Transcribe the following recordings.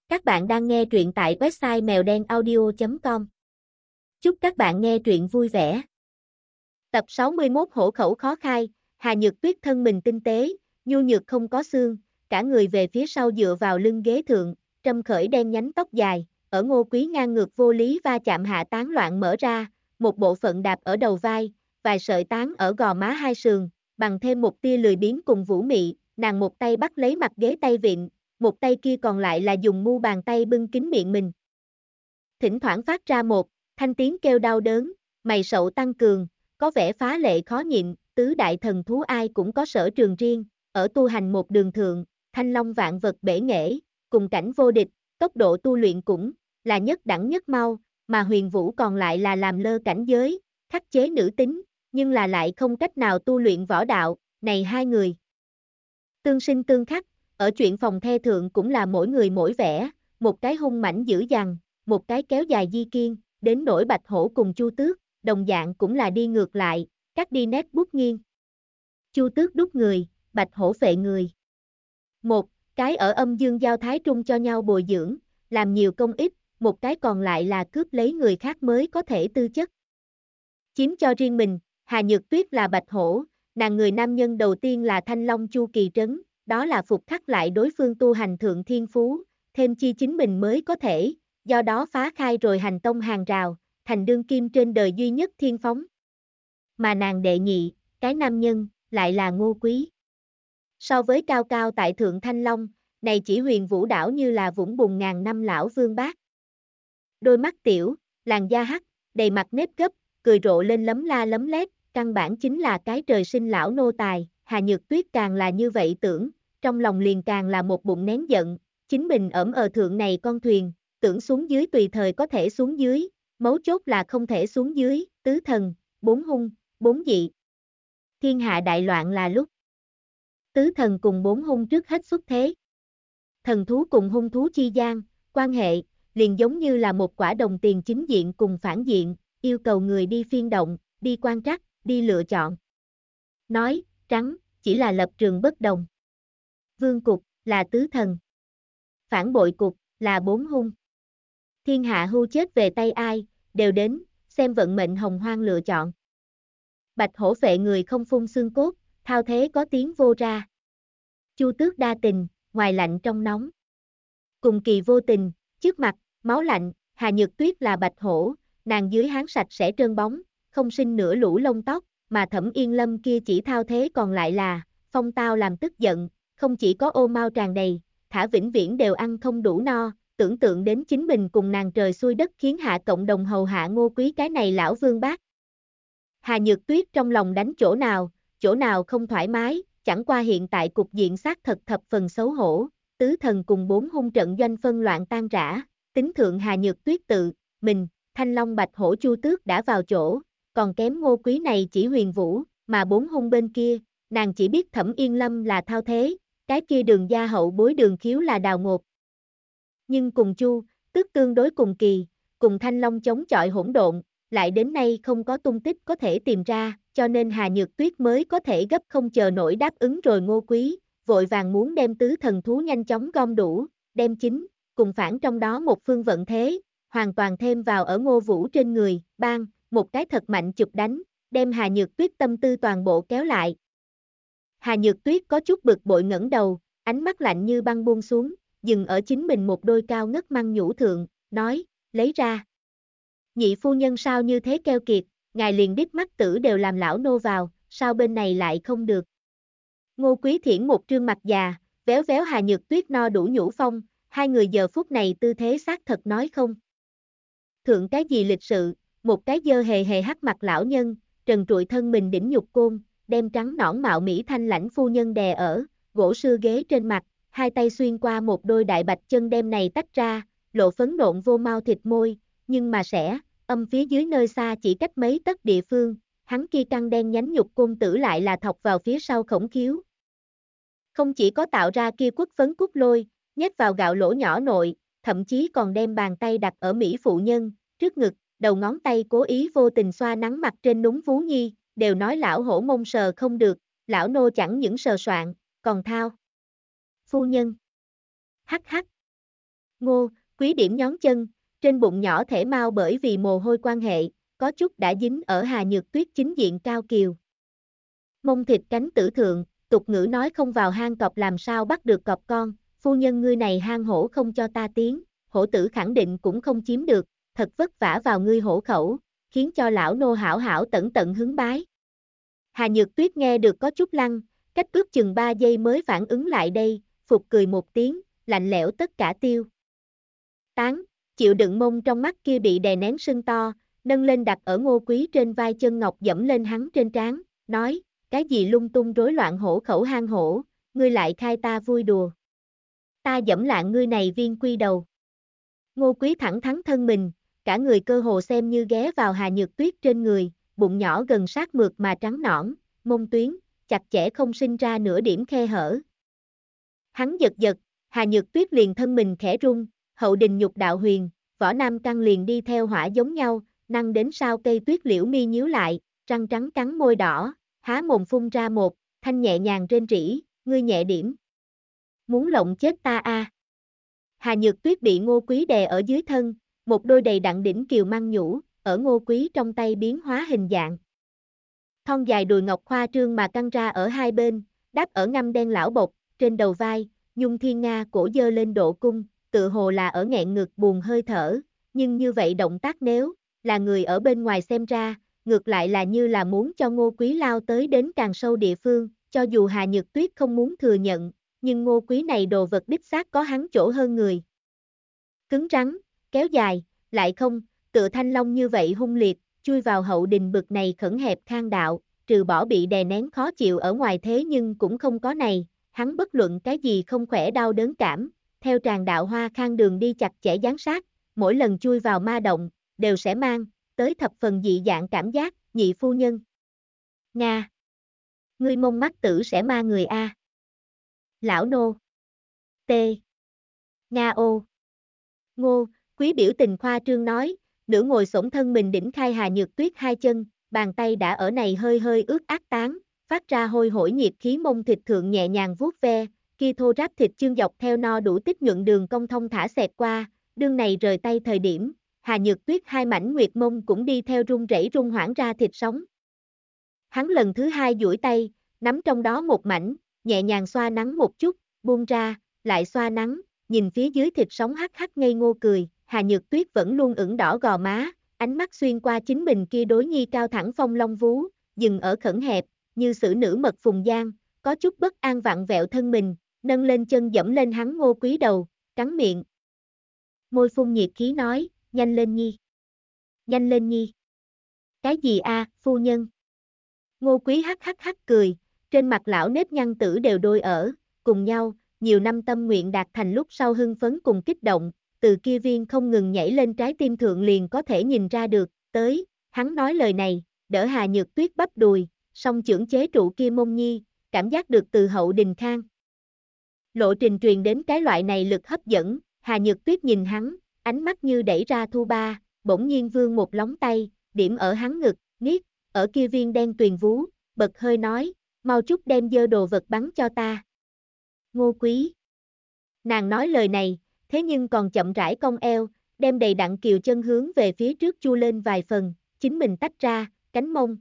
Các bạn đang nghe truyện tại website mèo đen audio.com. Chúc các bạn nghe truyện vui vẻ. Tập 61 Hổ khẩu khó khai. Hà Nhược Tuyết thân mình tinh tế, nhu nhược không có xương, cả người về phía sau dựa vào lưng ghế thượng, trâm khởi đen nhánh tóc dài, ở Ngô Quý ngang ngược vô lý va chạm hạ tán loạn mở ra, một bộ phận đạp ở đầu vai, vài sợi tán ở gò má hai sườn, bằng thêm một tia lười biếng cùng vũ mị, nàng một tay bắt lấy mặt ghế tay vịn, một tay kia còn lại là dùng mu bàn tay bưng kín miệng mình. Thỉnh thoảng phát ra một thanh tiếng kêu đau đớn, mày sậu tăng cường, có vẻ phá lệ khó nhịn, tứ đại thần thú ai cũng có sở trường riêng, ở tu hành một đường thượng, thanh long vạn vật bể nghệ, cùng cảnh vô địch, tốc độ tu luyện cũng là nhất đẳng nhất mau, mà Huyền Vũ còn lại là làm lơ cảnh giới, khắc chế nữ tính, nhưng là lại không cách nào tu luyện võ đạo, này hai người tương sinh tương khắc, ở chuyện phòng the thượng cũng là mỗi người mỗi vẻ, một cái hung mãnh dữ dằn, một cái kéo dài di kiên, đến nỗi Bạch Hổ cùng Chu Tước, đồng dạng cũng là đi ngược lại, cắt đi nét bút nghiêng. Chu Tước đúc người, Bạch Hổ phệ người. Một cái ở âm dương giao thái trung cho nhau bồi dưỡng, làm nhiều công ích, một cái còn lại là cướp lấy người khác mới có thể tư chất. Chiếm cho riêng mình, Hà Nhược Tuyết là Bạch Hổ, nàng người nam nhân đầu tiên là Thanh Long Chu Kỳ Trấn, đó là phục khắc lại đối phương tu hành thượng thiên phú, thêm chi chính mình mới có thể, do đó phá khai rồi hành tông hàng rào, thành đương kim trên đời duy nhất thiên phóng. Mà nàng đệ nhị, cái nam nhân, lại là Ngô Quý. So với cao cao tại thượng Thanh Long, này chỉ Huyền Vũ đảo như là vũng bùn ngàn năm lão vương bác. Đôi mắt tiểu, làn da hắc, đầy mặt nếp gấp, cười rộ lên lấm la lấm lét, căn bản chính là cái trời sinh lão nô tài, Hà Nhược Tuyết càng là như vậy tưởng, trong lòng liền càng là một bụng nén giận, chính mình ỡm ở thượng này con thuyền, tưởng xuống dưới tùy thời có thể xuống dưới, mấu chốt là không thể xuống dưới, tứ thần, bốn hung, bốn dị. Thiên hạ đại loạn là lúc tứ thần cùng bốn hung trước hết xuất thế. Thần thú cùng hung thú chi gian, quan hệ, liền giống như là một quả đồng tiền chính diện cùng phản diện, yêu cầu người đi phiên động, đi quan trắc, đi lựa chọn. Nói, trắng, chỉ là lập trường bất đồng. Vương cục, là tứ thần. Phản bội cục, là bốn hung. Thiên hạ hưu chết về tay ai, đều đến, xem vận mệnh hồng hoang lựa chọn. Bạch Hổ phệ người không phun xương cốt, thao thế có tiếng vô ra. Chu Tước đa tình, ngoài lạnh trong nóng. Cùng kỳ vô tình, trước mặt, máu lạnh, Hà Nhược Tuyết là Bạch Hổ, nàng dưới háng sạch sẽ trơn bóng, không sinh nửa lũ lông tóc, mà Thẩm Yên Lâm kia chỉ thao thế còn lại là, phong tao làm tức giận, không chỉ có ô mau tràn đầy, thả vĩnh viễn đều ăn không đủ no, tưởng tượng đến chính mình cùng nàng trời xuôi đất khiến hạ cộng đồng hầu hạ Ngô Quý cái này lão vương bác. Hà Nhược Tuyết trong lòng đánh chỗ nào không thoải mái, chẳng qua hiện tại cục diện xác thật thập phần xấu hổ, tứ thần cùng bốn hung trận doanh phân loạn tan rã, tính thượng Hà Nhược Tuyết tự, mình, Thanh Long Bạch Hổ Chu Tước đã vào chỗ, còn kém Ngô Quý này chỉ Huyền Vũ, mà bốn hung bên kia, nàng chỉ biết Thẩm Yên Lâm là thao thế, cái kia Đường gia hậu bối Đường Khiếu là đào ngột. Nhưng cùng Chu, Tước tương đối cùng kỳ, cùng Thanh Long chống chọi hỗn độn, lại đến nay không có tung tích có thể tìm ra, cho nên Hà Nhược Tuyết mới có thể gấp không chờ nổi đáp ứng rồi Ngô Quý, vội vàng muốn đem tứ thần thú nhanh chóng gom đủ, đem chính, cùng phản trong đó một phương vận thế, hoàn toàn thêm vào ở Ngô Vũ trên người, bang, một cái thật mạnh chụp đánh, đem Hà Nhược Tuyết tâm tư toàn bộ kéo lại. Hà Nhược Tuyết có chút bực bội ngẩng đầu, ánh mắt lạnh như băng buông xuống, dừng ở chính mình một đôi cao ngất măng nhũ thượng, nói, lấy ra. Nhị phu nhân sao như thế keo kiệt, ngài liền đít mắt tử đều làm lão nô vào, sao bên này lại không được. Ngô Quý Thiển một trương mặt già, véo véo Hà Nhược Tuyết no đủ nhũ phong, hai người giờ phút này tư thế xác thật nói không. Thượng cái gì lịch sự, một cái dơ hề hề hắc mặt lão nhân, trần trụi thân mình đỉnh nhục côn, đem trắng nõn mạo mỹ thanh lãnh phu nhân đè ở, gỗ sưa ghế trên mặt, hai tay xuyên qua một đôi đại bạch chân đem này tách ra, lộ phấn nộn vô mau thịt môi, nhưng mà sẽ, âm phía dưới nơi xa chỉ cách mấy tấc địa phương, hắn kia căng đen nhánh nhục côn tử lại là thọc vào phía sau khổng khiếu. Không chỉ có tạo ra kia quất phấn cút lôi, nhét vào gạo lỗ nhỏ nội, thậm chí còn đem bàn tay đặt ở Mỹ phụ nhân, trước ngực, đầu ngón tay cố ý vô tình xoa nắng mặt trên núng vú nhi, đều nói lão hổ mông sờ không được, lão nô chẳng những sờ soạn, còn thao. Phu nhân. Hắc hắc. Ngô Quý điểm nhón chân, trên bụng nhỏ thể mau bởi vì mồ hôi quan hệ, có chút đã dính ở Hà Nhược Tuyết chính diện cao kiều. Mông thịt cánh tử thượng, tục ngữ nói không vào hang cọp làm sao bắt được cọp con, phu nhân ngươi này hang hổ không cho ta tiến, hổ tử khẳng định cũng không chiếm được, thật vất vả vào ngươi hổ khẩu, khiến cho lão nô hảo hảo tận tận hứng bái. Hà Nhược Tuyết nghe được có chút lăng, cách ước chừng 3 giây mới phản ứng lại đây, phục cười một tiếng, lạnh lẽo tất cả tiêu. Tán, chịu đựng mông trong mắt kia bị đè nén sưng to, nâng lên đặt ở Ngô Quý trên vai chân ngọc dẫm lên hắn trên trán, nói, cái gì lung tung rối loạn hổ khẩu hang hổ, ngươi lại khai ta vui đùa. Ta dẫm lạng ngươi này viên quy đầu. Ngô Quý thẳng thắn thân mình, cả người cơ hồ xem như ghé vào Hà Nhược Tuyết trên người, bụng nhỏ gần sát mượt mà trắng nõn, mông tuyến, chặt chẽ không sinh ra nửa điểm khe hở. Hắn giật giật, Hà Nhược Tuyết liền thân mình khẽ rung, hậu đình nhục đạo huyền, võ nam căn liền đi theo hỏa giống nhau, năng đến sao cây tuyết liễu mi nhíu lại, răng trắng cắn môi đỏ, há mồm phun ra một, thanh nhẹ nhàng rên rỉ, ngươi nhẹ điểm. Muốn lộng chết ta a. Hà Nhược Tuyết bị Ngô Quý đè ở dưới thân, một đôi đầy đặn đỉnh kiều măng nhũ, ở Ngô Quý trong tay biến hóa hình dạng. Thon dài đùi ngọc khoa trương mà căng ra ở hai bên, đáp ở ngăm đen lão bộc, trên đầu vai, nhung thiên nga cổ dơ lên độ cung, tự hồ là ở nghẹn ngực buồn hơi thở, nhưng như vậy động tác nếu là người ở bên ngoài xem ra, ngược lại là như là muốn cho Ngô Quý lao tới đến càng sâu địa phương, cho dù Hà Nhược Tuyết không muốn thừa nhận, nhưng Ngô Quý này đồ vật đích xác có hắn chỗ hơn người. Cứng rắn, kéo dài, lại không, tựa thanh long như vậy hung liệt, chui vào hậu đình bực này khẩn hẹp khang đạo, trừ bỏ bị đè nén khó chịu ở ngoài thế nhưng cũng không có này, hắn bất luận cái gì không khỏe đau đớn cảm, theo tràng đạo hoa khang đường đi chặt chẽ giám sát, mỗi lần chui vào ma động, đều sẽ mang tới thập phần dị dạng cảm giác, nhị phu nhân. Nga. Ngươi mông mắt tử sẽ ma người a. Lão nô. T. Nga ô. Ngô Quý biểu tình khoa trương nói, nửa ngồi xổm thân mình đỉnh khai Hà Nhược Tuyết hai chân, bàn tay đã ở này hơi hơi ướt át tán, phát ra hôi hổi nhiệt khí mông thịt thượng nhẹ nhàng vuốt ve, kia thô ráp thịt chương dọc theo no đủ tích nhuận đường cong thông thả xẹt qua, đương này rời tay thời điểm, Hà Nhược Tuyết hai mảnh nguyệt mông cũng đi theo rung rẩy rung hoảng ra thịt sống. Hắn lần thứ hai duỗi tay, nắm trong đó một mảnh, nhẹ nhàng xoa nắng một chút, buông ra, lại xoa nắng, nhìn phía dưới thịt sống hắc hắc ngây ngô cười, Hà Nhược Tuyết vẫn luôn ửng đỏ gò má, ánh mắt xuyên qua chính mình kia đối nhi cao thẳng phong long vú, dừng ở khẩn hẹp, như xử nữ mật phùng giang, có chút bất an vặn vẹo thân mình, nâng lên chân dẫm lên hắn Ngô Quý đầu, cắn miệng. Môi phun nhiệt khí nói, nhanh lên nhi. Nhanh lên nhi. Cái gì a, phu nhân? Ngô Quý hắc hắc hắc cười, trên mặt lão nếp nhăn tử đều đôi ở, cùng nhau, nhiều năm tâm nguyện đạt thành lúc sau hưng phấn cùng kích động, từ kia viên không ngừng nhảy lên trái tim thượng liền có thể nhìn ra được, tới, hắn nói lời này, đỡ Hà Nhược Tuyết bắp đùi, song chưởng chế trụ kia mông nhi, cảm giác được từ hậu đình khang. Lộ trình truyền đến cái loại này lực hấp dẫn, Hà Nhược Tuyết nhìn hắn, ánh mắt như đẩy ra thu ba, bỗng nhiên vươn một lóng tay, điểm ở hắn ngực, niết, ở kia viên đen tuyền vú, bật hơi nói, mau chút đem dơ đồ vật bắn cho ta. Ngô Quý. Nàng nói lời này, thế nhưng còn chậm rãi cong eo, đem đầy đặn kiều chân hướng về phía trước chu lên vài phần, chính mình tách ra, cánh mông.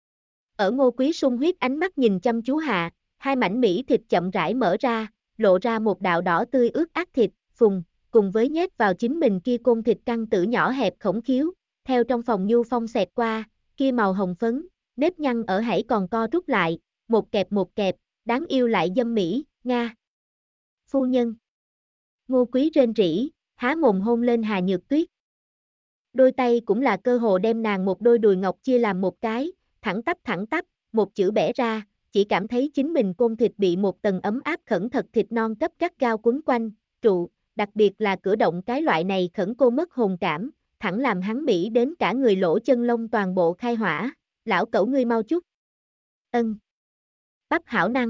Ở Ngô Quý sung huyết ánh mắt nhìn chăm chú hạ, hai mảnh mỹ thịt chậm rãi mở ra, lộ ra một đạo đỏ tươi ướt át thịt, phùng, cùng với nhét vào chính mình kia côn thịt căng tử nhỏ hẹp khổng khiếu, theo trong phòng nhu phong xẹt qua, kia màu hồng phấn, nếp nhăn ở hãy còn co rút lại, một kẹp, đáng yêu lại dâm mỹ, Nga. Phu nhân. Ngô Quý rên rỉ, há mồm hôn lên Hà Nhược Tuyết. Đôi tay cũng là cơ hồ đem nàng một đôi đùi ngọc chia làm một cái, thẳng tắp, một chữ bẻ ra, chỉ cảm thấy chính mình côn thịt bị một tầng ấm áp khẩn thật thịt non cấp gắt gao quấn quanh, trụ, đặc biệt là cử động cái loại này khẩn cô mất hồn cảm, thẳng làm hắn mỹ đến cả người lỗ chân lông toàn bộ khai hỏa, lão cẩu ngươi mau chút. Ân. Bắp hảo năng.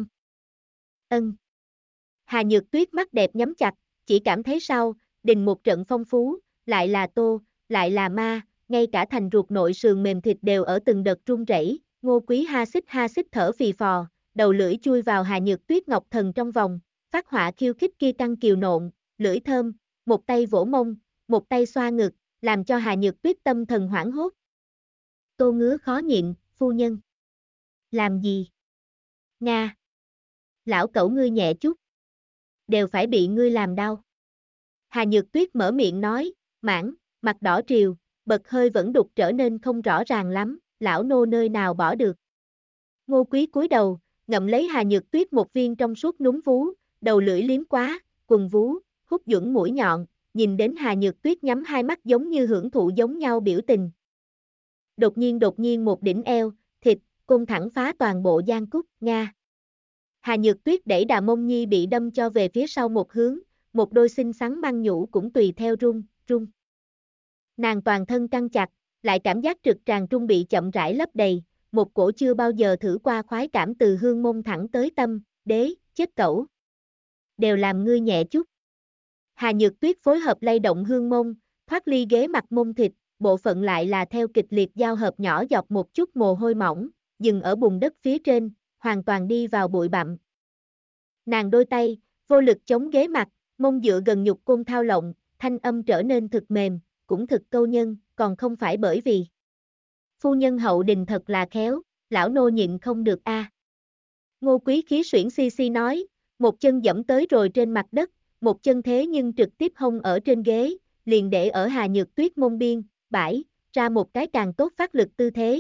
Ân. Hà Nhược Tuyết mắt đẹp nhắm chặt, chỉ cảm thấy sau, đình một trận phong phú, lại là tô, lại là ma, ngay cả thành ruột nội sườn mềm thịt đều ở từng đợt run rẩy. Ngô Quý ha xích thở phì phò, đầu lưỡi chui vào Hà Nhược Tuyết ngọc thần trong vòng, phát họa khiêu khích kia căng kiều nộn, lưỡi thơm, một tay vỗ mông, một tay xoa ngực, làm cho Hà Nhược Tuyết tâm thần hoảng hốt. Tô Ngứa khó nhịn, phu nhân. Làm gì? Nga. Lão cẩu ngươi nhẹ chút. Đều phải bị ngươi làm đau. Hà Nhược Tuyết mở miệng nói, mãn, mặt đỏ triều, bật hơi vẫn đục trở nên không rõ ràng lắm, lão nô nơi nào bỏ được. Ngô Quý cúi đầu, ngậm lấy Hà Nhược Tuyết một viên trong suốt núm vú, đầu lưỡi liếm quá, quần vú, hút dưỡng mũi nhọn, nhìn đến Hà Nhược Tuyết nhắm hai mắt giống như hưởng thụ giống nhau biểu tình. Đột nhiên một đỉnh eo, thịt, côn thẳng phá toàn bộ giang cúc, Nga. Hà Nhược Tuyết đẩy đà mông nhi bị đâm cho về phía sau một hướng, một đôi xinh xắn băng nhũ cũng tùy theo rung. Nàng toàn thân căng chặt, lại cảm giác trực tràng trung bị chậm rãi lấp đầy, một cổ chưa bao giờ thử qua khoái cảm từ hương mông thẳng tới tâm, đế, chết cẩu. Đều làm ngươi nhẹ chút. Hà Nhược Tuyết phối hợp lay động hương mông, thoát ly ghế mặt mông thịt, bộ phận lại là theo kịch liệt giao hợp nhỏ dọc một chút mồ hôi mỏng, dừng ở bùn đất phía trên, hoàn toàn đi vào bụi bặm. Nàng đôi tay, vô lực chống ghế mặt, mông dựa gần nhục côn thao lộng, thanh âm trở nên thực mềm, cũng thực câu nhân, còn không phải bởi vì phu nhân hậu đình thật là khéo, lão nô nhịn không được a. Ngô Quý khí xuyển si nói, một chân dẫm tới rồi trên mặt đất, một chân thế nhưng trực tiếp hông ở trên ghế, liền để ở Hà Nhược Tuyết mông biên, bãi, ra một cái càng tốt phát lực tư thế.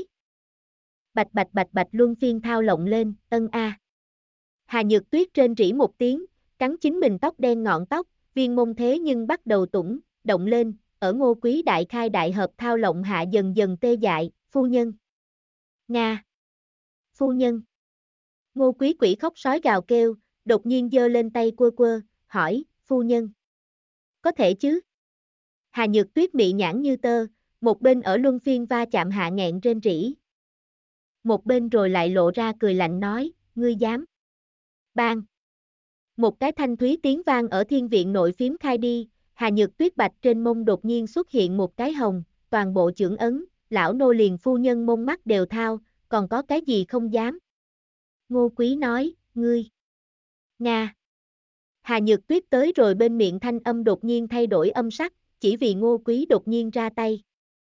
Bạch luân phiên thao lộng lên, ân a. Hà Nhược Tuyết trên rỉ một tiếng, cắn chính mình tóc đen ngọn tóc, viên mông thế nhưng bắt đầu tủng, động lên, ở Ngô Quý đại khai đại hợp thao lộng hạ dần dần tê dại, phu nhân. Nga. Phu nhân. Ngô Quý quỷ khóc sói gào kêu, đột nhiên giơ lên tay quơ, hỏi, phu nhân. Có thể chứ? Hà Nhược Tuyết mị nhãn như tơ, một bên ở luân phiên va chạm hạ nghẹn rên rỉ. Một bên rồi lại lộ ra cười lạnh nói, ngươi dám. Bang. Một cái thanh thúy tiếng vang ở thiên viện nội phím khai đi, Hà Nhược Tuyết bạch trên mông đột nhiên xuất hiện một cái hồng, toàn bộ chưởng ấn, lão nô liền phu nhân mông mắt đều thao, còn có cái gì không dám. Ngô Quý nói, ngươi. Nga. Hà Nhược Tuyết tới rồi bên miệng thanh âm đột nhiên thay đổi âm sắc, chỉ vì Ngô Quý đột nhiên ra tay.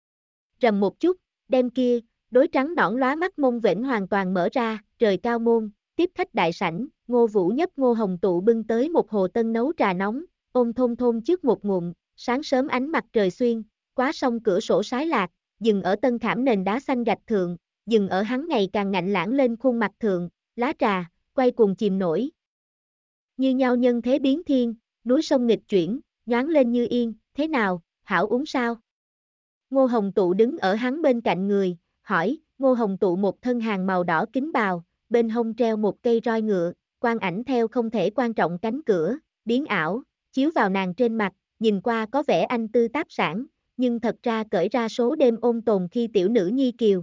Rầm một chút, đem kia, đối trắng nõn lóa mắt mông vểnh hoàn toàn mở ra, trời cao môn, tiếp khách đại sảnh, Ngô Vũ nhấp Ngô Hồng Tụ bưng tới một hồ tân nấu trà nóng, ôm thôn trước một ngụm, sáng sớm ánh mặt trời xuyên, quá sông cửa sổ sái lạc, dừng ở tân khảm nền đá xanh gạch thượng, dừng ở hắn ngày càng ngạnh lãng lên khuôn mặt thượng, lá trà, quay cuồng chìm nổi. Như nhau nhân thế biến thiên, núi sông nghịch chuyển, nhoáng lên như yên, thế nào, hảo uống sao? Ngô Hồng Tụ đứng ở hắn bên cạnh người, hỏi, Ngô Hồng Tụ một thân hàng màu đỏ kính bào, bên hông treo một cây roi ngựa, quang ảnh theo không thể quan trọng cánh cửa, biến ảo, chiếu vào nàng trên mặt, nhìn qua có vẻ anh tư táp sản, nhưng thật ra cởi ra số đêm ôn tồn khi tiểu nữ nhi kiều.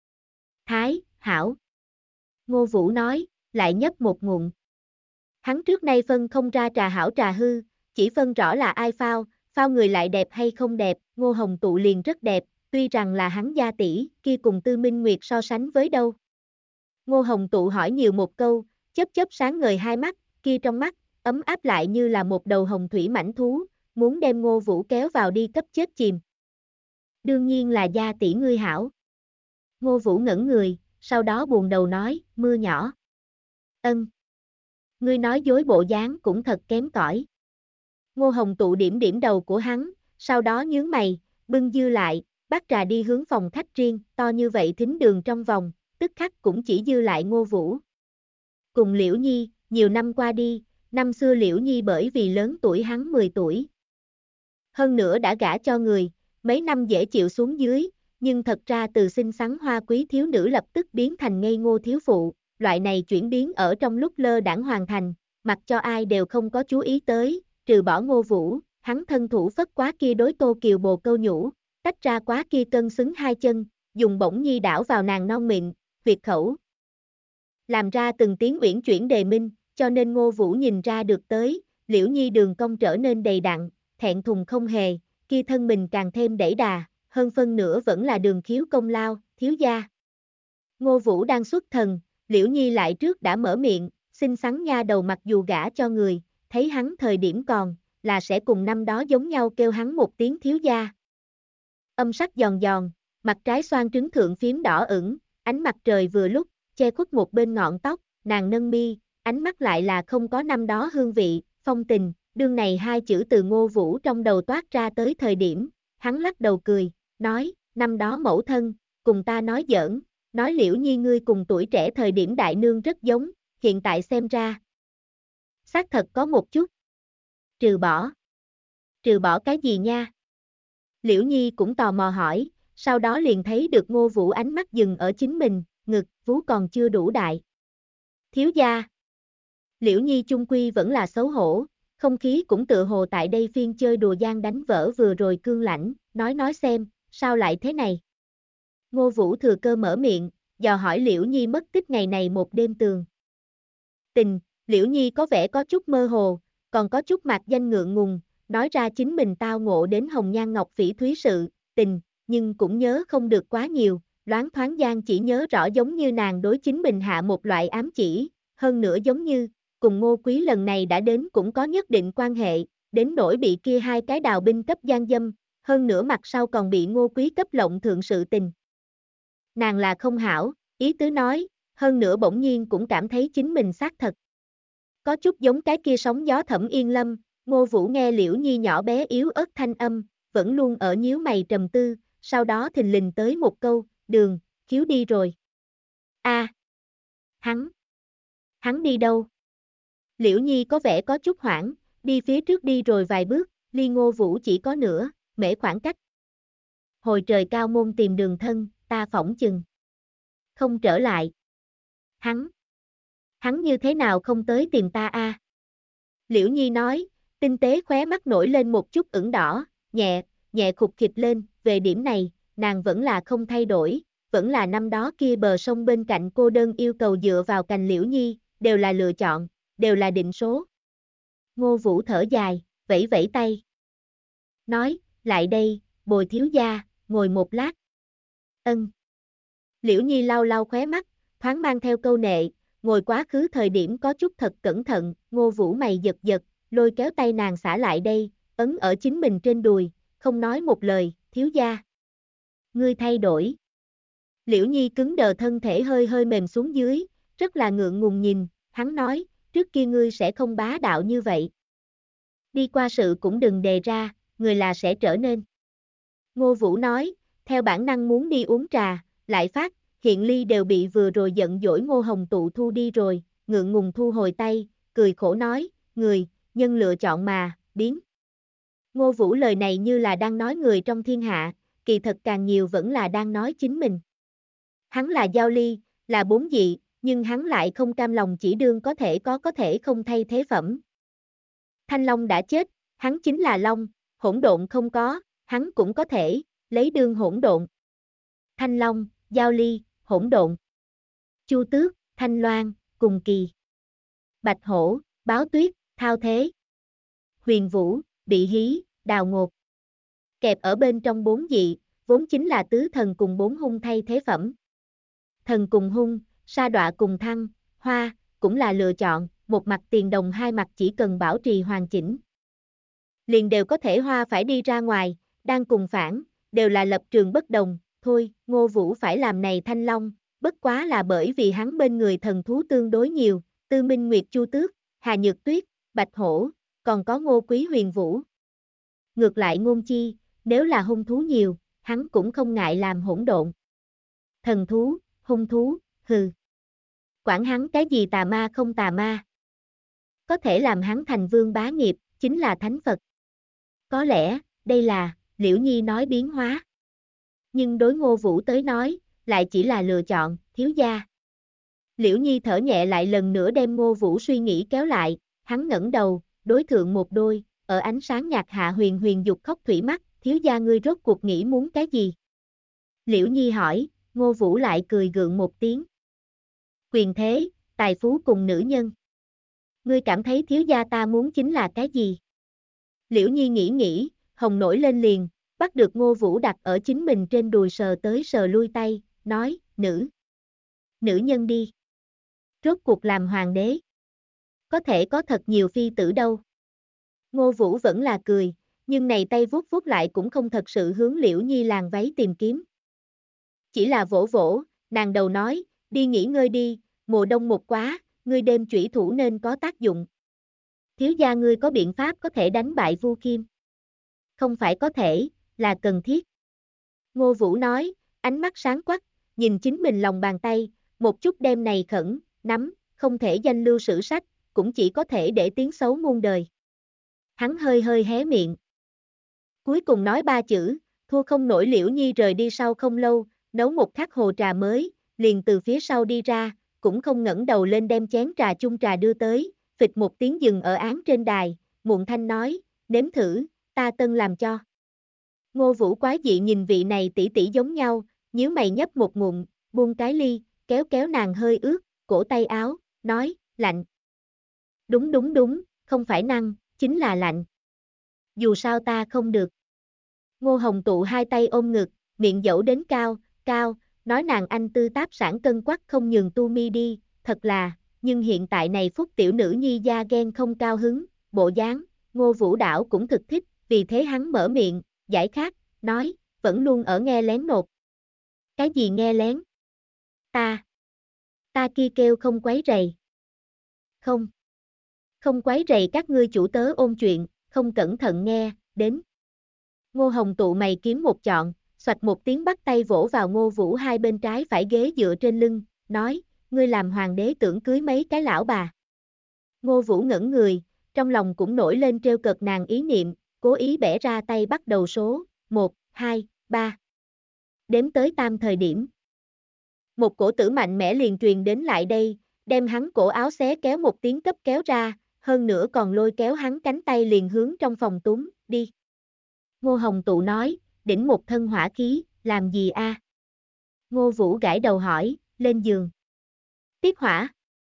Thái, hảo. Ngô Vũ nói, lại nhấp một ngụm. Hắn trước nay phân không ra trà hảo trà hư, chỉ phân rõ là ai phao người lại đẹp hay không đẹp, Ngô Hồng Tụ liền rất đẹp, tuy rằng là hắn gia tỷ, kia cùng Tư Minh Nguyệt so sánh với đâu. Ngô Hồng Tụ hỏi nhiều một câu, chớp sáng ngời hai mắt, kia trong mắt, ấm áp lại như là một đầu hồng thủy mãnh thú, muốn đem Ngô Vũ kéo vào đi cấp chết chìm. Đương nhiên là gia tỷ ngươi hảo. Ngô Vũ ngẩn người, sau đó buồn đầu nói, mưa nhỏ. Ân. Ngươi nói dối bộ dáng cũng thật kém cỏi. Ngô Hồng Tụ điểm đầu của hắn, sau đó nhướng mày, bưng dư lại, bắt trà đi hướng phòng khách riêng, to như vậy thính đường trong vòng, tức khắc cũng chỉ dư lại Ngô Vũ. Cùng Liễu Nhi, nhiều năm qua đi, năm xưa Liễu Nhi bởi vì lớn tuổi hắn 10 tuổi. Hơn nữa đã gả cho người, mấy năm dễ chịu xuống dưới, nhưng thật ra từ xinh xắn hoa quý thiếu nữ lập tức biến thành ngây ngô thiếu phụ, loại này chuyển biến ở trong lúc lơ đãng hoàn thành, mặc cho ai đều không có chú ý tới, trừ bỏ Ngô Vũ, hắn thân thủ phất quá kia đối Tô Kiều bồ câu nhũ, tách ra quá kia cân xứng hai chân, dùng bổng nhi đảo vào nàng non miệng, huyệt khẩu. Làm ra từng tiếng uyển chuyển đề minh, cho nên Ngô Vũ nhìn ra được tới, Liễu Nhi đường cong trở nên đầy đặn, thẹn thùng không hề, kia thân mình càng thêm đẩy đà, hơn phân nửa vẫn là đường khiếu công lao, thiếu gia. Ngô Vũ đang xuất thần, Liễu Nhi lại trước đã mở miệng, xinh xắn nha đầu mặc dù gả cho người, thấy hắn thời điểm còn, là sẽ cùng năm đó giống nhau kêu hắn một tiếng thiếu gia. Âm sắc giòn giòn, mặt trái xoan trứng thượng phím đỏ ửng, ánh mặt trời vừa lúc, che khuất một bên ngọn tóc, nàng nâng mi, ánh mắt lại là không có năm đó hương vị, phong tình, đương này hai chữ từ Ngô Vũ trong đầu toát ra tới thời điểm, hắn lắc đầu cười, nói, năm đó mẫu thân, cùng ta nói giỡn, nói Liễu Nhi ngươi cùng tuổi trẻ thời điểm đại nương rất giống, hiện tại xem ra. Xác thật có một chút. Trừ bỏ cái gì nha? Liễu Nhi cũng tò mò hỏi, sau đó liền thấy được Ngô Vũ ánh mắt dừng ở chính mình, ngực, vú còn chưa đủ đại. Thiếu gia. Liễu Nhi chung quy vẫn là xấu hổ, không khí cũng tựa hồ tại đây phiên chơi đùa gian đánh vỡ vừa rồi cương lãnh, nói xem, sao lại thế này? Ngô Vũ thừa cơ mở miệng, dò hỏi Liễu Nhi mất tích ngày này một đêm tường. Tình, Liễu Nhi có vẻ có chút mơ hồ, còn có chút mạc danh ngượng ngùng, nói ra chính mình tao ngộ đến hồng nhan ngọc phỉ thúy sự, tình, nhưng cũng nhớ không được quá nhiều, loáng thoáng gian chỉ nhớ rõ giống như nàng đối chính mình hạ một loại ám chỉ, hơn nữa giống như, cùng Ngô Quý lần này đã đến cũng có nhất định quan hệ, đến nỗi bị kia hai cái đào binh cấp gian dâm, hơn nữa mặt sau còn bị Ngô Quý cấp lộng thượng sự tình. Nàng là không hảo, ý tứ nói, hơn nữa bỗng nhiên cũng cảm thấy chính mình xác thật. Có chút giống cái kia sóng gió Thẩm Yên Lâm, Ngô Vũ nghe Liễu Nhi nhỏ bé yếu ớt thanh âm, vẫn luôn ở nhíu mày trầm tư, sau đó thình lình tới một câu, Đường, Khiếu đi rồi. A, hắn đi đâu? Liễu Nhi có vẻ có chút hoảng, đi phía trước đi rồi vài bước, ly Ngô Vũ chỉ có nửa, mễ khoảng cách. Hồi trời cao môn tìm đường thân, ta phỏng chừng. Không trở lại. Hắn như thế nào không tới tìm ta a? Liễu Nhi nói, tinh tế khóe mắt nổi lên một chút ửng đỏ, nhẹ khục khịch lên, về điểm này, nàng vẫn là không thay đổi, vẫn là năm đó kia bờ sông bên cạnh cô đơn yêu cầu dựa vào cành Liễu Nhi, đều là lựa chọn, đều là định số. Ngô Vũ thở dài, vẫy vẫy tay. Nói, lại đây, bồi thiếu gia, ngồi một lát. Ân. Liễu Nhi lau lau khóe mắt, thoáng mang theo câu nệ, ngồi quá khứ thời điểm có chút thật cẩn thận, Ngô Vũ mày giật giật, lôi kéo tay nàng xả lại đây, ấn ở chính mình trên đùi, không nói một lời, thiếu gia. Ngươi thay đổi. Liễu Nhi cứng đờ thân thể hơi hơi mềm xuống dưới, rất là ngượng ngùng nhìn, hắn nói, trước kia ngươi sẽ không bá đạo như vậy. Đi qua sự cũng đừng đề ra, người là sẽ trở nên. Ngô Vũ nói, theo bản năng muốn đi uống trà, lại phát, hiện ly đều bị vừa rồi giận dỗi Ngô Hồng Tụ thu đi rồi, ngượng ngùng thu hồi tay, cười khổ nói, người, nhân lựa chọn mà, biến. Ngô Vũ lời này như là đang nói người trong thiên hạ, kỳ thật càng nhiều vẫn là đang nói chính mình. Hắn là Giao Ly, là bốn dị, nhưng hắn lại không cam lòng chỉ đương có thể không thay thế phẩm. Thanh Long đã chết, hắn chính là Long, hỗn độn không có, hắn cũng có thể, lấy đương hỗn độn. Thanh Long, Giao Ly, hỗn độn. Chu Tước, Thanh Loan, cùng kỳ. Bạch Hổ, Báo Tuyết, Thao Thế. Huyền Vũ, Bị Hí, Đào Ngột. Kẹp ở bên trong bốn dị, vốn chính là tứ thần cùng bốn hung thay thế phẩm. Thần cùng hung, sa đọa cùng thăng, hoa, cũng là lựa chọn, một mặt tiền đồng hai mặt chỉ cần bảo trì hoàn chỉnh. Liền đều có thể hoa phải đi ra ngoài, đang cùng phản, đều là lập trường bất đồng, thôi, Ngô Vũ phải làm này Thanh Long, bất quá là bởi vì hắn bên người thần thú tương đối nhiều, Tư Minh Nguyệt Chu Tước, Hà Nhược Tuyết, Bạch Hổ, còn có Ngô Quý Huyền Vũ. Ngược lại Ngôn Chi, nếu là hung thú nhiều, hắn cũng không ngại làm hỗn độn. Thần thú, hung thú, hừ. Quản hắn cái gì tà ma không tà ma. Có thể làm hắn thành vương bá nghiệp, chính là thánh Phật. Có lẽ, đây là, Liễu Nhi nói biến hóa. Nhưng đối Ngô Vũ tới nói, lại chỉ là lựa chọn, thiếu gia. Liễu Nhi thở nhẹ lại lần nữa đem Ngô Vũ suy nghĩ kéo lại, hắn ngẩng đầu, đối thượng một đôi, ở ánh sáng nhạt hạ huyền huyền dục khóc thủy mắt, thiếu gia ngươi rốt cuộc nghĩ muốn cái gì? Liễu Nhi hỏi, Ngô Vũ lại cười gượng một tiếng. Quyền thế, tài phú cùng nữ nhân. Ngươi cảm thấy thiếu gia ta muốn chính là cái gì? Liễu Nhi nghĩ, hồng nổi lên liền, bắt được Ngô Vũ đặt ở chính mình trên đùi sờ tới sờ lui tay, nói, nữ nhân đi. Rốt cuộc làm hoàng đế. Có thể có thật nhiều phi tử đâu. Ngô Vũ vẫn là cười, nhưng này tay vuốt vuốt lại cũng không thật sự hướng Liễu Nhi làng váy tìm kiếm. Chỉ là vỗ vỗ, nàng đầu nói, đi nghỉ ngơi đi, mùa đông một quá, ngươi đem chủy thủ nên có tác dụng. Thiếu gia ngươi có biện pháp có thể đánh bại Vu Kim? Không phải có thể, là cần thiết. Ngô Vũ nói, ánh mắt sáng quắc, nhìn chính mình lòng bàn tay, một chút đem này khẩn, nắm, không thể danh lưu sử sách, cũng chỉ có thể để tiếng xấu muôn đời. Hắn hơi hơi hé miệng. Cuối cùng nói ba chữ, thua không nổi. Liễu Nhi rời đi sau không lâu, nấu một khắc hồ trà mới, liền từ phía sau đi ra, cũng không ngẩng đầu lên đem chén trà chung trà đưa tới, phịch một tiếng dừng ở án trên đài, muộn thanh nói, nếm thử, ta tân làm cho. Ngô Vũ quái dị nhìn vị này tỷ tỷ giống nhau, nhíu mày nhấp một ngụm, buông cái ly, kéo kéo nàng hơi ướt, cổ tay áo, nói, lạnh. Đúng đúng đúng, không phải năng, chính là lạnh. Dù sao ta không được. Ngô Hồng tụ hai tay ôm ngực, miệng dẫu đến cao, cao, nói nàng anh tư táp sản cân quắc không nhường tu mi đi, thật là, nhưng hiện tại này phúc tiểu nữ nhi da ghen không cao hứng, bộ dáng, Ngô Vũ Đảo cũng thực thích, vì thế hắn mở miệng, giải khát, nói, vẫn luôn ở nghe lén nột. Cái gì nghe lén? Ta kia kêu không quấy rầy. Không quấy rầy các ngươi chủ tớ ôn chuyện, không cẩn thận nghe, đến. Ngô Hồng tụ mày kiếm một chọn, xoạch một tiếng bắt tay vỗ vào Ngô Vũ hai bên trái phải ghế dựa trên lưng, nói, ngươi làm hoàng đế tưởng cưới mấy cái lão bà. Ngô Vũ ngẩn người, trong lòng cũng nổi lên trêu cợt nàng ý niệm, cố ý bẻ ra tay bắt đầu số, 1, 2, 3. Đếm tới tam thời điểm. Một cổ tử mạnh mẽ liền truyền đến lại đây, đem hắn cổ áo xé kéo một tiếng cấp kéo ra, hơn nữa còn lôi kéo hắn cánh tay liền hướng trong phòng túm, đi. Ngô Hồng tụ nói, đỉnh một thân hỏa khí, làm gì a? Ngô Vũ gãi đầu hỏi, lên giường. Tiết hỏa.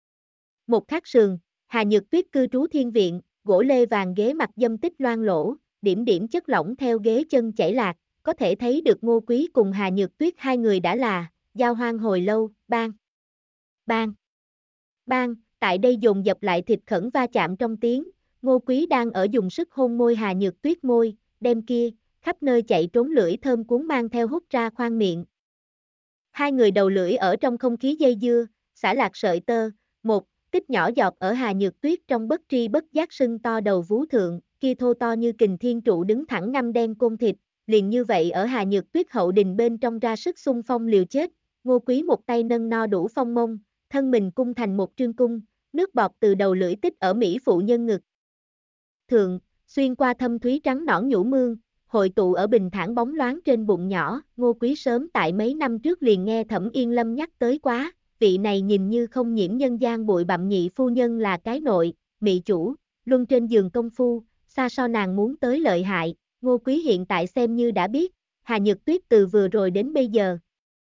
Một khắc sườn, Hà Nhược Tuyết cư trú thiên viện, gỗ lê vàng ghế mặt dâm tích loang lỗ, điểm điểm chất lỏng theo ghế chân chảy lạc, có thể thấy được Ngô Quý cùng Hà Nhược Tuyết hai người đã là, giao hoan hồi lâu, bang. Bang. Bang, tại đây dồn dập lại thịt khẩn va chạm trong tiếng, Ngô Quý đang ở dùng sức hôn môi Hà Nhược Tuyết môi, đem kia, khắp nơi chạy trốn lưỡi thơm cuốn mang theo hút ra khoang miệng. Hai người đầu lưỡi ở trong không khí dây dưa, xả lạc sợi tơ, một, tích nhỏ giọt ở Hà Nhược Tuyết trong bất tri bất giác sưng to đầu vú thượng, kia thô to như kình thiên trụ đứng thẳng ngăm đen côn thịt, liền như vậy ở Hà Nhược Tuyết hậu đình bên trong ra sức xung phong liều chết, Ngô Quý một tay nâng no đủ phong mông, thân mình cung thành một trương cung, nước bọt từ đầu lưỡi tích ở Mỹ phụ nhân ngực. Thượng, xuyên qua thâm thúy trắng nõn nhũ mương, hội tụ ở bình thản bóng loáng trên bụng nhỏ, Ngô Quý sớm tại mấy năm trước liền nghe Thẩm Yên Lâm nhắc tới quá, vị này nhìn như không nhiễm nhân gian bụi bặm nhị phu nhân là cái nội, mị chủ, luân trên giường công phu, xa so nàng muốn tới lợi hại, Ngô Quý hiện tại xem như đã biết, Hà Nhược Tuyết từ vừa rồi đến bây giờ.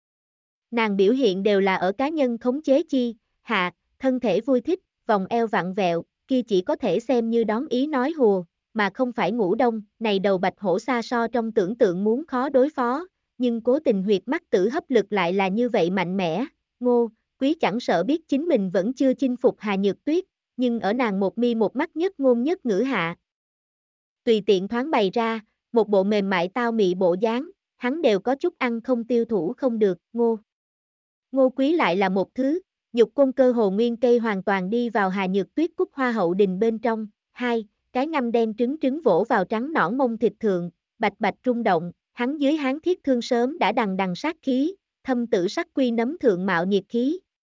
Nàng biểu hiện đều là ở cá nhân khống chế chi, hạ, thân thể vui thích, vòng eo vặn vẹo, kia chỉ có thể xem như đón ý nói hùa, mà không phải ngủ đông, này đầu bạch hổ xa so trong tưởng tượng muốn khó đối phó, nhưng cố tình huyệt mắt tử hấp lực lại là như vậy mạnh mẽ, Ngô Quý chẳng sợ biết chính mình vẫn chưa chinh phục Hà Nhược Tuyết, nhưng ở nàng một mi một mắt nhất ngôn nhất ngữ hạ. Tùy tiện thoáng bày ra, một bộ mềm mại tao mị bộ dáng, hắn đều có chút ăn không tiêu thủ không được, Ngô Quý lại là một thứ, nhục côn cơ hồ nguyên cây hoàn toàn đi vào Hà Nhược Tuyết cúc hoa hậu đình bên trong, hai, cái ngăm đen trứng trứng vỗ vào trắng nõn mông thịt thượng, bạch bạch rung động, hắn dưới hán thiết thương sớm đã đằng đằng sát khí, thâm tử sắc quy nấm thượng mạo nhiệt khí.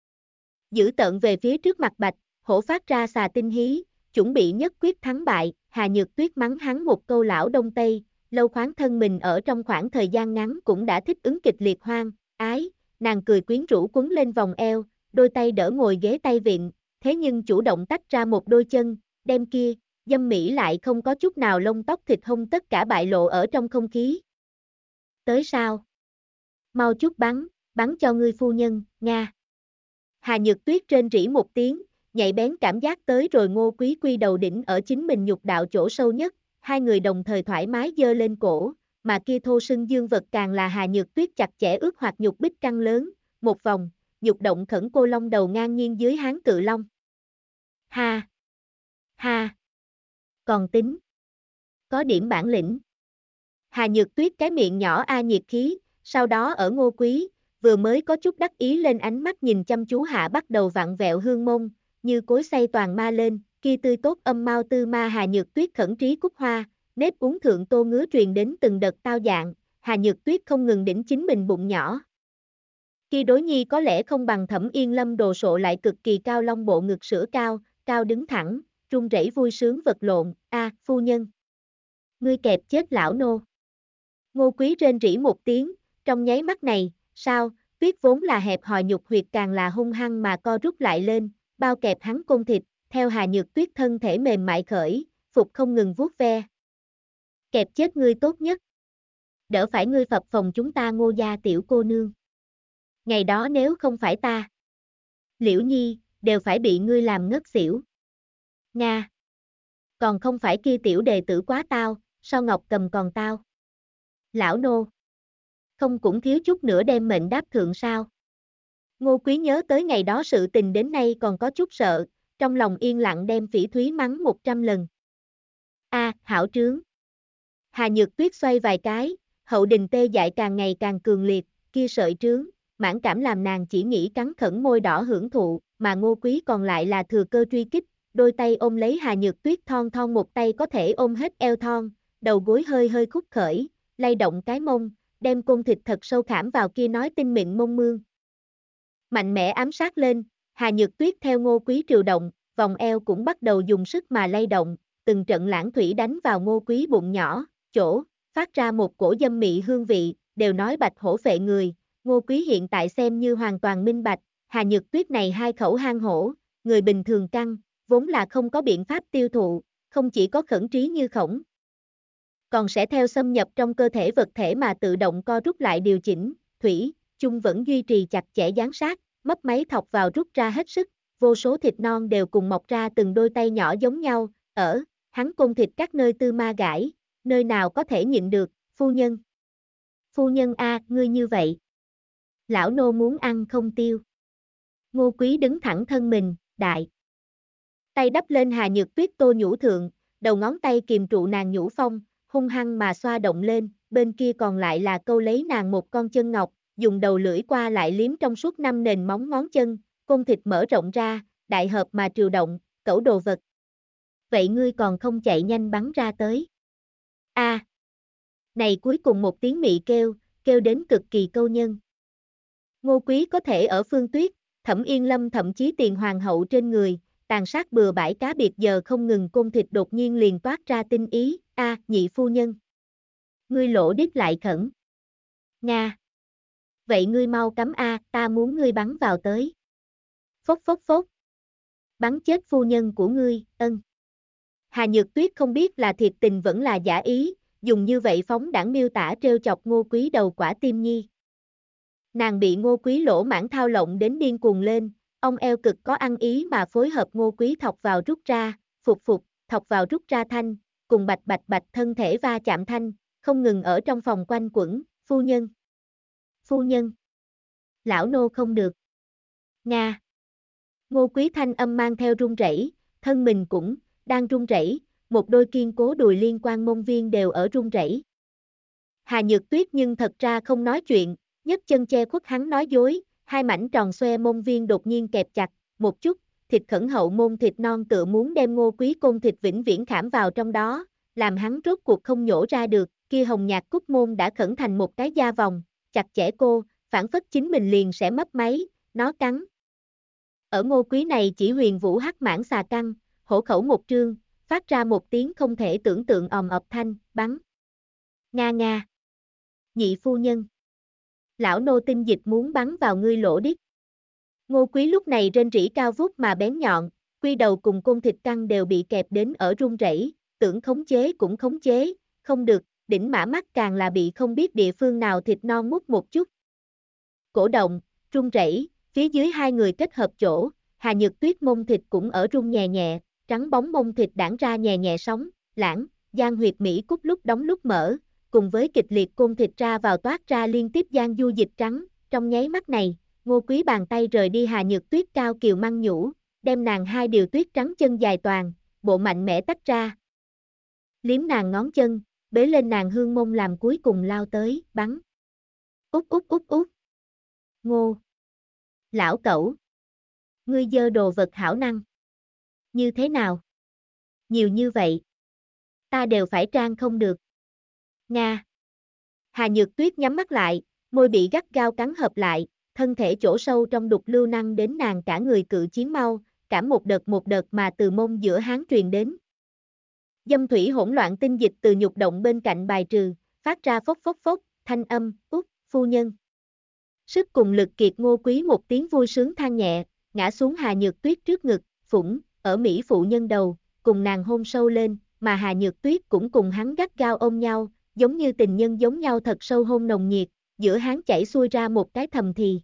Giữ tợn về phía trước mặt bạch, hổ phát ra xà tinh hí, chuẩn bị nhất quyết thắng bại, Hà Nhược Tuyết mắng hắn một câu lão đông tây, lâu khoáng thân mình ở trong khoảng thời gian ngắn cũng đã thích ứng kịch liệt hoang, ái, nàng cười quyến rũ quấn lên vòng eo, đôi tay đỡ ngồi ghế tay vịn, thế nhưng chủ động tách ra một đôi chân, đem kia, dâm mỹ lại không có chút nào lông tóc thịt hông tất cả bại lộ ở trong không khí. Tới sao? Mau chút bắn cho ngươi phu nhân, Nga. Hà Nhược Tuyết rên rỉ một tiếng, nhạy bén cảm giác tới rồi Ngô Quý quy đầu đỉnh ở chính mình nhục đạo chỗ sâu nhất, hai người đồng thời thoải mái giơ lên cổ, mà kia thô sưng dương vật càng là Hà Nhược Tuyết chặt chẽ ướt hoặc nhục bích căng lớn, một vòng, nhục động khẩn cô long đầu ngang nhiên dưới hán cự long. Ha! Ha! Còn tính, có điểm bản lĩnh. Hà Nhược Tuyết cái miệng nhỏ nhiệt khí, sau đó ở Ngô Quý, vừa mới có chút đắc ý lên ánh mắt nhìn chăm chú hạ bắt đầu vặn vẹo hương mông, như cối xay toàn ma lên, kia tươi tốt âm mau tư ma Hà Nhược Tuyết khẩn trí cúc hoa, nếp uống thượng tô ngứa truyền đến từng đợt tao dạng, Hà Nhược Tuyết không ngừng đỉnh chính mình bụng nhỏ. Kia đối nhi có lẽ không bằng Thẩm Yên Lâm đồ sộ lại cực kỳ cao long bộ ngực sữa cao, cao đứng thẳng, run rẩy vui sướng vật lộn, phu nhân. Ngươi kẹp chết lão nô. Ngô Quý rên rỉ một tiếng, trong nháy mắt này, sao, Tuyết vốn là hẹp hòi nhục huyệt càng là hung hăng mà co rút lại lên, bao kẹp hắn côn thịt, theo Hà Nhược Tuyết thân thể mềm mại khởi, phục không ngừng vuốt ve. Kẹp chết ngươi tốt nhất. Đỡ phải ngươi phập phòng chúng ta Ngô gia tiểu cô nương. Ngày đó nếu không phải ta, Liễu Nhi, đều phải bị ngươi làm ngất xỉu. Nga. Còn không phải kia tiểu đề tử quá tao, sao Ngọc Cầm còn tao. Lão nô. Không cũng thiếu chút nữa đem mệnh đáp thượng sao. Ngô Quý nhớ tới ngày đó sự tình đến nay còn có chút sợ, trong lòng yên lặng đem Phỉ Thúy mắng 100 lần. Hảo trướng. Hà Nhược Tuyết xoay vài cái, hậu đình tê dại càng ngày càng cường liệt, kia sợi trướng, mãn cảm làm nàng chỉ nghĩ cắn khẩn môi đỏ hưởng thụ, mà Ngô Quý còn lại là thừa cơ truy kích, đôi tay ôm lấy Hà Nhược Tuyết thon thon một tay có thể ôm hết eo thon, đầu gối hơi hơi khúc khởi, lay động cái mông, đem côn thịt thật sâu khảm vào kia nói tinh mịn mông mương. Mạnh mẽ ám sát lên, Hà Nhược Tuyết theo Ngô Quý triều động, vòng eo cũng bắt đầu dùng sức mà lay động, từng trận lãng thủy đánh vào Ngô Quý bụng nhỏ, chỗ, phát ra một cổ dâm mị hương vị, đều nói bạch hổ phệ người, Ngô Quý hiện tại xem như hoàn toàn minh bạch, Hà Nhược Tuyết này hai khẩu hang hổ, người bình thường căng, vốn là không có biện pháp tiêu thụ, không chỉ có khẩn trí như khổng, còn sẽ theo xâm nhập trong cơ thể vật thể mà tự động co rút lại điều chỉnh, thủy, chung vẫn duy trì chặt chẽ giám sát, mấp máy thọc vào rút ra hết sức, vô số thịt non đều cùng mọc ra từng đôi tay nhỏ giống nhau, hắn côn thịt các nơi tư ma gãi, nơi nào có thể nhịn được, phu nhân. Phu nhân ngươi như vậy. Lão nô muốn ăn không tiêu. Ngô Quý đứng thẳng thân mình, đại. Tay đắp lên Hà Nhược Tuyết tô nhũ thượng, đầu ngón tay kìm trụ nàng nhũ phong, hung hăng mà xoa động lên, bên kia còn lại là câu lấy nàng một con chân ngọc, dùng đầu lưỡi qua lại liếm trong suốt 5 nền móng ngón chân, côn thịt mở rộng ra, đại hợp mà triều động, cẩu đồ vật. Vậy ngươi còn không chạy nhanh bắn ra tới. Này cuối cùng một tiếng mị kêu, kêu đến cực kỳ câu nhân. Ngô Quý có thể ở Phương Tuyết, Thẩm Yên Lâm thậm chí Tiền Hoàng hậu trên người, tàn sát bừa bãi cá biệt giờ không ngừng côn thịt đột nhiên liền toát ra tinh ý, nhị phu nhân. Ngươi lỗ đít lại khẩn. Nga. Vậy ngươi mau cắm ta muốn ngươi bắn vào tới. Phốc phốc phốc. Bắn chết phu nhân của ngươi, ân. Hà Nhược Tuyết không biết là thiệt tình vẫn là giả ý, dùng như vậy phóng đãng miêu tả trêu chọc Ngô Quý đầu quả tim nhi. Nàng bị Ngô Quý lỗ mãn thao lộng đến điên cuồng lên, ông eo cực có ăn ý mà phối hợp Ngô Quý thọc vào rút ra, phục, thọc vào rút ra thanh, cùng bạch bạch bạch thân thể va chạm thanh, không ngừng ở trong phòng quanh quẩn, phu nhân. Phu nhân. Lão nô không được. Nga. Ngô Quý thanh âm mang theo run rẩy, thân mình cũng đang run rẩy, một đôi kiên cố đùi liên quan mông viên đều ở run rẩy. Hà Nhược Tuyết nhưng thật ra không nói chuyện, nhấc chân che khuất hắn nói dối, hai mảnh tròn xoe mông viên đột nhiên kẹp chặt, một chút, thịt khẩn hậu môn thịt non tựa muốn đem Ngô Quý côn thịt vĩnh viễn khảm vào trong đó, làm hắn rốt cuộc không nhổ ra được, kia hồng nhạt cúc môn đã khẩn thành một cái da vòng, chặt chẽ cô, phản phất chính mình liền sẽ mấp máy, nó cắn. Ở Ngô Quý này chỉ huyền vũ hắc mãn xà căng, hổ khẩu một trương, phát ra một tiếng không thể tưởng tượng ầm ập thanh, bắn. Nga nga. Nhị phu nhân. Lão nô tinh dịch muốn bắn vào ngươi lỗ đít. Ngô Quý lúc này rên rỉ cao vút mà bén nhọn, quy đầu cùng côn thịt căng đều bị kẹp đến ở run rẩy, tưởng khống chế cũng khống chế, không được, đỉnh mã mắt càng là bị không biết địa phương nào thịt non mút một chút. Cổ động, run rẩy, phía dưới hai người kết hợp chỗ, Hà Nhược Tuyết mông thịt cũng ở run nhẹ nhẹ, trắng bóng mông thịt đãng ra nhẹ nhẹ sóng, lãng, gian huyệt Mỹ cúc lúc đóng lúc mở, cùng với kịch liệt côn thịt ra vào toát ra liên tiếp gian du dịch trắng, trong nháy mắt này, Ngô Quý bàn tay rời đi Hà Nhược Tuyết cao kiều măng nhũ, đem nàng hai điều tuyết trắng chân dài toàn, bộ mạnh mẽ tách ra. liếm nàng ngón chân, bế lên nàng hương mông làm cuối cùng lao tới, bắn. Út út út út. Ngô. Lão cẩu. Ngươi dơ đồ vật hảo năng. Như thế nào? Nhiều như vậy. Ta đều phải trang không được. Nga. Hà Nhược Tuyết nhắm mắt lại, môi bị gắt gao cắn hợp lại, thân thể chỗ sâu trong đục lưu năng đến nàng cả người cự chiến mau, cảm một đợt mà từ mông giữa háng truyền đến. Dâm thủy hỗn loạn tinh dịch từ nhục động bên cạnh bài trừ, phát ra phốc phốc phốc, thanh âm, út, phu nhân. Sức cùng lực kiệt Ngô Quý một tiếng vui sướng than nhẹ, ngã xuống Hà Nhược Tuyết trước ngực, phủng, ở Mỹ phụ nhân đầu, cùng nàng hôn sâu lên, mà Hà Nhược Tuyết cũng cùng hắn gắt gao ôm nhau, giống như tình nhân giống nhau thật sâu hôn nồng nhiệt, giữa háng chảy xuôi ra một cái thầm thì.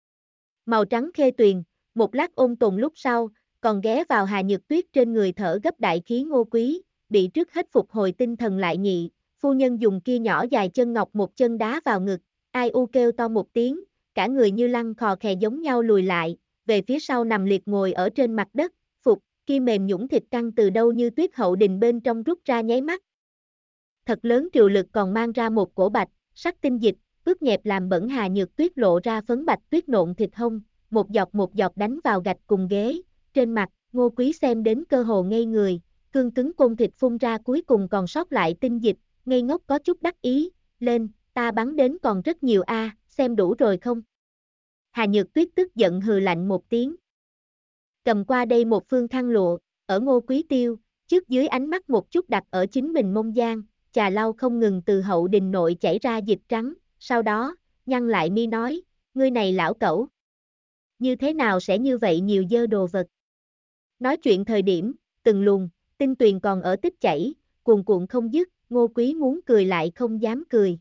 Màu trắng khê tuyền, một lát ôn tồn lúc sau, còn ghé vào Hà Nhược Tuyết trên người thở gấp đại khí Ngô Quý, bị trước hết phục hồi tinh thần lại nhị, phu nhân dùng kia nhỏ dài chân ngọc một chân đá vào ngực, ai u kêu to một tiếng, cả người như lăn khò khè giống nhau lùi lại, về phía sau nằm liệt ngồi ở trên mặt đất, phục, kia mềm nhũn thịt căng từ đâu như tuyết hậu đình bên trong rút ra nháy mắt. Thật lớn triều lực còn mang ra một cổ bạch, sắc tinh dịch, ướt nhẹp làm bẩn Hà Nhược Tuyết lộ ra phấn bạch tuyết nộn thịt hông, một giọt đánh vào gạch cùng ghế, trên mặt, Ngô Quý xem đến cơ hồ ngây người, cương cứng côn thịt phun ra cuối cùng còn sót lại tinh dịch, ngây ngốc có chút đắc ý, lên, ta bắn đến còn rất nhiều a, xem đủ rồi không? Hà Nhược Tuyết tức giận hừ lạnh một tiếng. Cầm qua đây một phương khăn lụa, ở Ngô Quý tiêu, trước dưới ánh mắt một chút đặt ở chính mình mông gian, trà lau không ngừng từ hậu đình nội chảy ra dịch trắng, sau đó, nhăn lại mi nói, ngươi này lão cẩu. Như thế nào sẽ như vậy nhiều dơ đồ vật? Nói chuyện thời điểm, từng luồng, tinh tuyền còn ở tích chảy, cuồn cuộn không dứt, Ngô Quý muốn cười lại không dám cười.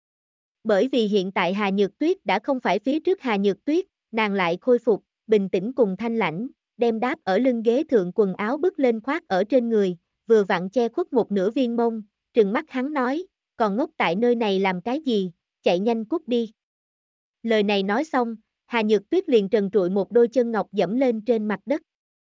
Bởi vì hiện tại Hà Nhược Tuyết đã không phải phía trước Hà Nhược Tuyết, nàng lại khôi phục, bình tĩnh cùng thanh lãnh, đem đáp ở lưng ghế thượng quần áo bứt lên khoác ở trên người, vừa vặn che khuất một nửa viên mông, trừng mắt hắn nói, còn ngốc tại nơi này làm cái gì, chạy nhanh cút đi. Lời này nói xong, Hà Nhược Tuyết liền trần trụi một đôi chân ngọc dẫm lên trên mặt đất.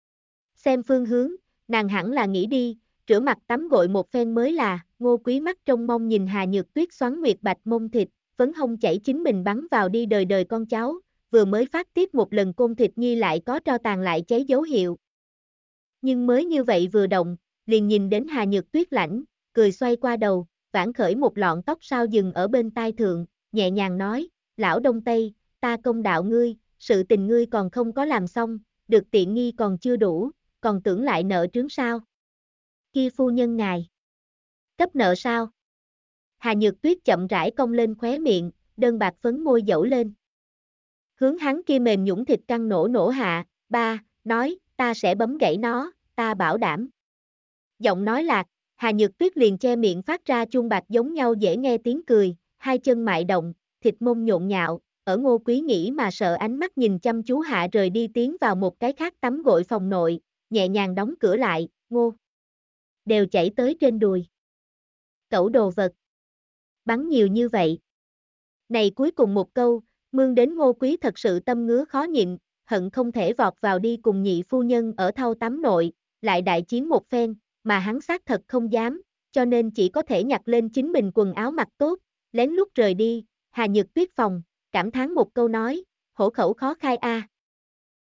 Xem phương hướng, nàng hẳn là nghĩ đi, rửa mặt tắm gội một phen mới là, Ngô Quý mắt trông mong nhìn Hà Nhược Tuyết xoắn nguyệt bạch mông thịt, phấn hông chảy chính mình bắn vào đi đời đời con cháu, vừa mới phát tiết một lần côn thịt nhi lại có tro tàn lại cháy dấu hiệu. Nhưng mới như vậy vừa động, liền nhìn đến Hà Nhược Tuyết lãnh, cười xoay qua đầu, vãn khởi một lọn tóc sao dừng ở bên tai thượng, nhẹ nhàng nói, lão Đông Tây, ta công đạo ngươi, sự tình ngươi còn không có làm xong, được tiện nghi còn chưa đủ, còn tưởng lại nợ trướng sao? Kia phu nhân ngài. Cấp nợ sao? Hà Nhược Tuyết chậm rãi cong lên khóe miệng, đơn bạc phấn môi dẫu lên. Hướng hắn kia mềm nhũn thịt căng nổ hạ, ba, nói, ta sẽ bấm gãy nó, ta bảo đảm. Giọng nói lạc, Hà Nhược Tuyết liền che miệng phát ra chuông bạc giống nhau dễ nghe tiếng cười, hai chân mại động, thịt mông nhộn nhạo, ở Ngô Quý nghĩ mà sợ ánh mắt nhìn chăm chú hạ rời đi tiến vào một cái khác tắm gội phòng nội, nhẹ nhàng đóng cửa lại, Ngô. Đều chảy tới trên đùi. Cẩu đồ vật. Bắn nhiều như vậy. Này cuối cùng một câu, mương đến Ngô Quý thật sự tâm ngứa khó nhịn, hận không thể vọt vào đi cùng nhị phu nhân ở thau tắm nội, lại đại chiến một phen, mà hắn xác thật không dám, cho nên chỉ có thể nhặt lên chính mình quần áo mặc tốt, lén lút rời đi, Hà Nhược Tuyết phòng, cảm thán một câu nói, hổ khẩu khó khai a.